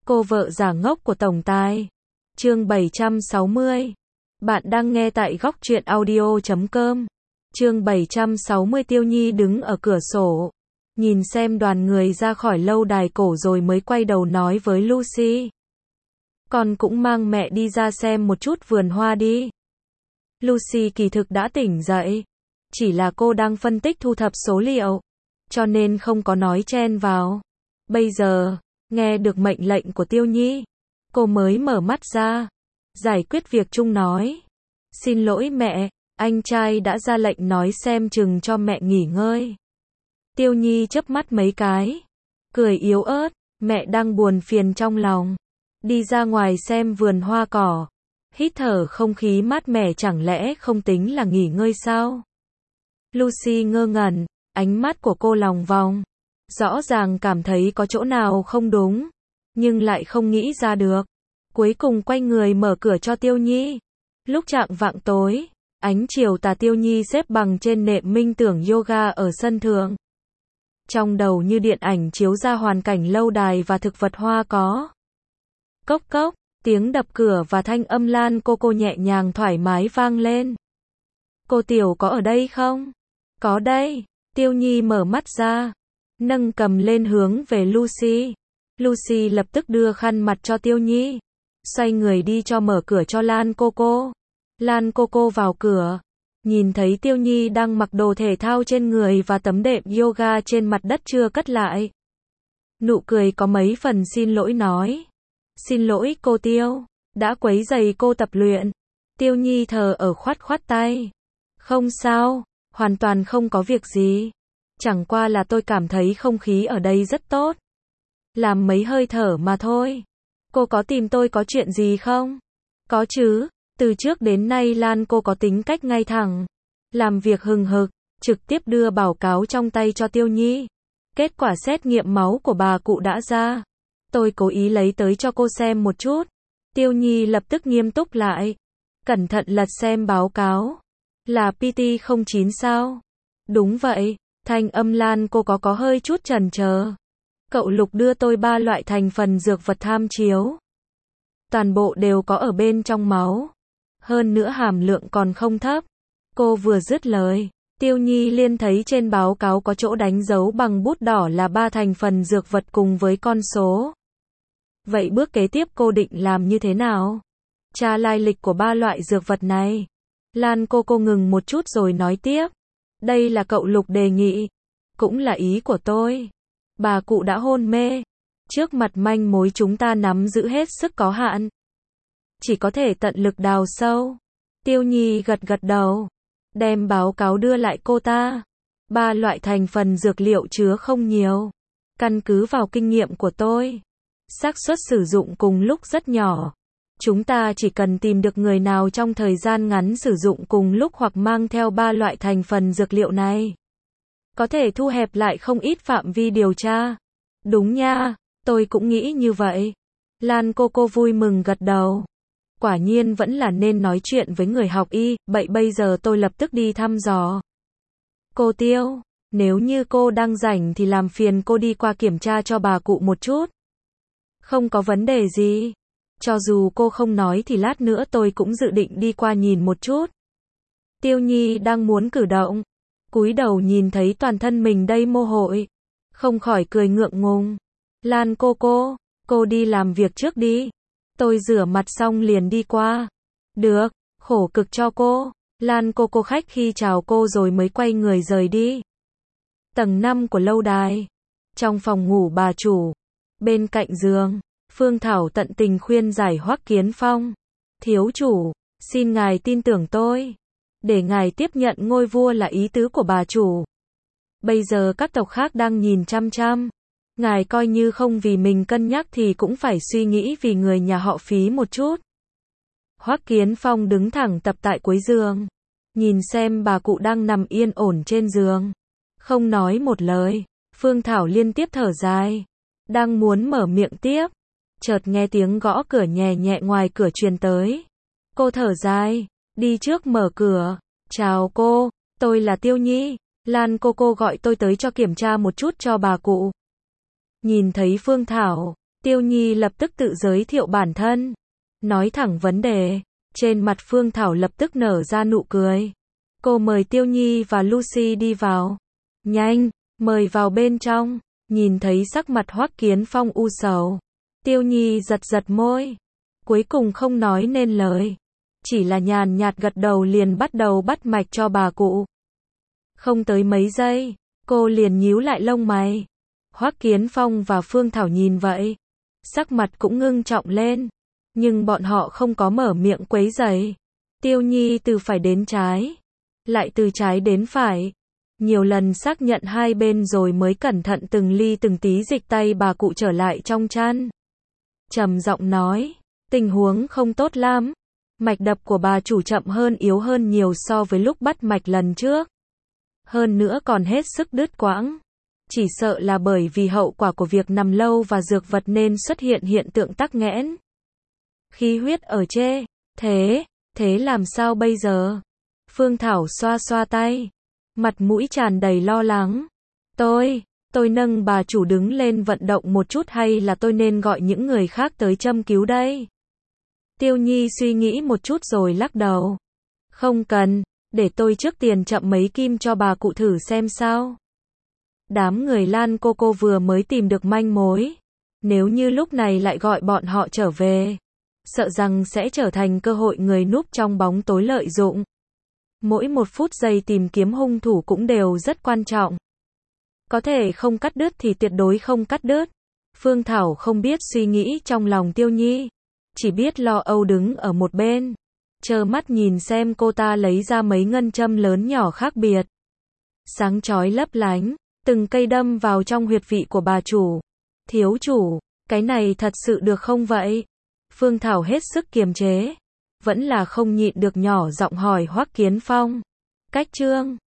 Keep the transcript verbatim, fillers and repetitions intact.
Cô vợ giả ngốc của tổng tài. Chương bảy trăm sáu mươi. Bạn đang nghe tại góc truyện audio chấm com. Chương bảy trăm sáu mươi. Tiêu Nhi đứng ở cửa sổ, nhìn xem đoàn người ra khỏi lâu đài cổ rồi mới quay đầu nói với Lucy. Con cũng mang mẹ đi ra xem một chút vườn hoa đi. Lucy kỳ thực đã tỉnh dậy, chỉ là cô đang phân tích thu thập số liệu, cho nên không có nói chen vào. Bây giờ, nghe được mệnh lệnh của Tiêu Nhi, cô mới mở mắt ra, giải quyết việc chung nói. Xin lỗi mẹ, anh trai đã ra lệnh nói xem chừng cho mẹ nghỉ ngơi. Tiêu Nhi chớp mắt mấy cái, cười yếu ớt, mẹ đang buồn phiền trong lòng. Đi ra ngoài xem vườn hoa cỏ, hít thở không khí mát mẻ chẳng lẽ không tính là nghỉ ngơi sao? Lucy ngơ ngẩn, ánh mắt của cô lòng vòng. Rõ ràng cảm thấy có chỗ nào không đúng, nhưng lại không nghĩ ra được. Cuối cùng quay người mở cửa cho Tiêu Nhi. Lúc chạng vạng tối, ánh chiều tà, Tiêu Nhi xếp bằng trên nệm minh tưởng yoga ở sân thượng. Trong đầu như điện ảnh chiếu ra hoàn cảnh lâu đài và thực vật hoa có. Cốc cốc, tiếng đập cửa và thanh âm Lan cô cô nhẹ nhàng thoải mái vang lên. Cô Tiểu có ở đây không? Có đây. Tiêu Nhi mở mắt ra, nâng cầm lên hướng về Lucy. Lucy lập tức đưa khăn mặt cho Tiêu Nhi, xoay người đi cho mở cửa cho Lan cô cô. Lan cô cô vào cửa, nhìn thấy Tiêu Nhi đang mặc đồ thể thao trên người và tấm đệm yoga trên mặt đất chưa cất lại. Nụ cười có mấy phần xin lỗi nói. Xin lỗi cô Tiêu, đã quấy rầy cô tập luyện. Tiêu Nhi thờ ở khoát khoát tay. Không sao, hoàn toàn không có việc gì. Chẳng qua là tôi cảm thấy không khí ở đây rất tốt. Làm mấy hơi thở mà thôi. Cô có tìm tôi có chuyện gì không? Có chứ, từ trước đến nay Lan cô có tính cách ngay thẳng, làm việc hừng hực, trực tiếp đưa báo cáo trong tay cho Tiêu Nhi. Kết quả xét nghiệm máu của bà cụ đã ra. Tôi cố ý lấy tới cho cô xem một chút. Tiêu Nhi lập tức nghiêm túc lại, cẩn thận lật xem báo cáo. Là pê tê không chín sao? Đúng vậy. Thanh âm Lan cô có có hơi chút chần chờ. Cậu Lục đưa tôi ba loại thành phần dược vật tham chiếu. Toàn bộ đều có ở bên trong máu. Hơn nữa hàm lượng còn không thấp. Cô vừa dứt lời, Tiêu Nhi liền thấy trên báo cáo có chỗ đánh dấu bằng bút đỏ là ba thành phần dược vật cùng với con số. Vậy bước kế tiếp cô định làm như thế nào? Tra lai lịch của ba loại dược vật này. Lan cô cô ngừng một chút rồi nói tiếp. Đây là cậu Lục đề nghị, cũng là ý của tôi. Bà cụ đã hôn mê, trước mặt manh mối chúng ta nắm giữ hết sức có hạn, chỉ có thể tận lực đào sâu. Tiêu Nhi gật gật đầu, đem báo cáo đưa lại cô ta. Ba loại thành phần dược liệu chứa không nhiều, căn cứ vào kinh nghiệm của tôi, xác suất sử dụng cùng lúc rất nhỏ. Chúng ta chỉ cần tìm được người nào trong thời gian ngắn sử dụng cùng lúc hoặc mang theo ba loại thành phần dược liệu này, có thể thu hẹp lại không ít phạm vi điều tra. Đúng nha, tôi cũng nghĩ như vậy. Lan cô cô vui mừng gật đầu. Quả nhiên vẫn là nên nói chuyện với người học y, vậy bây giờ tôi lập tức đi thăm dò. Cô Tiêu, nếu như cô đang rảnh thì làm phiền cô đi qua kiểm tra cho bà cụ một chút. Không có vấn đề gì. Cho dù cô không nói thì lát nữa tôi cũng dự định đi qua nhìn một chút. Tiêu Nhi đang muốn cử động, cúi đầu nhìn thấy toàn thân mình đầy mồ hôi, không khỏi cười ngượng ngùng. Lan cô cô, cô đi làm việc trước đi. Tôi rửa mặt xong liền đi qua. Được, khổ cực cho cô. Lan cô cô khách khi chào cô rồi mới quay người rời đi. Tầng năm của lâu đài. Trong phòng ngủ bà chủ, bên cạnh giường, Phương Thảo tận tình khuyên giải Hoắc Kiến Phong. Thiếu chủ, xin ngài tin tưởng tôi. Để ngài tiếp nhận ngôi vua là ý tứ của bà chủ. Bây giờ các tộc khác đang nhìn chăm chăm. Ngài coi như không vì mình cân nhắc thì cũng phải suy nghĩ vì người nhà họ Phí một chút. Hoắc Kiến Phong đứng thẳng tập tại cuối giường, nhìn xem bà cụ đang nằm yên ổn trên giường, không nói một lời. Phương Thảo liên tiếp thở dài, đang muốn mở miệng tiếp, chợt nghe tiếng gõ cửa nhẹ nhẹ ngoài cửa truyền tới. Cô thở dài, đi trước mở cửa. Chào cô, tôi là Tiêu Nhi. Lan cô cô gọi tôi tới cho kiểm tra một chút cho bà cụ. Nhìn thấy Phương Thảo, Tiêu Nhi lập tức tự giới thiệu bản thân, nói thẳng vấn đề. Trên mặt Phương Thảo lập tức nở ra nụ cười. Cô mời Tiêu Nhi và Lucy đi vào. Nhanh, mời vào bên trong. Nhìn thấy sắc mặt Hoắc Kiến Phong u sầu, Tiêu Nhi giật giật môi, cuối cùng không nói nên lời, chỉ là nhàn nhạt gật đầu liền bắt đầu bắt mạch cho bà cụ. Không tới mấy giây, cô liền nhíu lại lông mày. Hoắc Kiến Phong và Phương Thảo nhìn vậy, sắc mặt cũng ngưng trọng lên, nhưng bọn họ không có mở miệng quấy rầy. Tiêu Nhi từ phải đến trái, lại từ trái đến phải, nhiều lần xác nhận hai bên rồi mới cẩn thận từng ly từng tí dịch tay bà cụ trở lại trong chăn. Trầm giọng nói, tình huống không tốt lắm, mạch đập của bà chủ chậm hơn yếu hơn nhiều so với lúc bắt mạch lần trước. Hơn nữa còn hết sức đứt quãng. Chỉ sợ là bởi vì hậu quả của việc nằm lâu và dược vật nên xuất hiện hiện tượng tắc nghẽn. Khí huyết ở trê, thế, thế làm sao bây giờ? Phương Thảo xoa xoa tay, mặt mũi tràn đầy lo lắng. Tôi, tôi nâng bà chủ đứng lên vận động một chút hay là tôi nên gọi những người khác tới châm cứu đây? Tiêu Nhi suy nghĩ một chút rồi lắc đầu. Không cần, để tôi trước tiền chậm mấy kim cho bà cụ thử xem sao. Đám người Lan cô cô vừa mới tìm được manh mối. Nếu như lúc này lại gọi bọn họ trở về, sợ rằng sẽ trở thành cơ hội người núp trong bóng tối lợi dụng. Mỗi một phút giây tìm kiếm hung thủ cũng đều rất quan trọng. Có thể không cắt đứt thì tuyệt đối không cắt đứt. Phương Thảo không biết suy nghĩ trong lòng Tiêu Nhi, chỉ biết lo âu đứng ở một bên, trơ mắt nhìn xem cô ta lấy ra mấy ngân châm lớn nhỏ khác biệt, sáng chói lấp lánh, từng cây đâm vào trong huyệt vị của bà chủ. Thiếu chủ, cái này thật sự được không vậy? Phương Thảo hết sức kiềm chế, vẫn là không nhịn được nhỏ giọng hỏi Hoắc Kiến Phong. Cách trương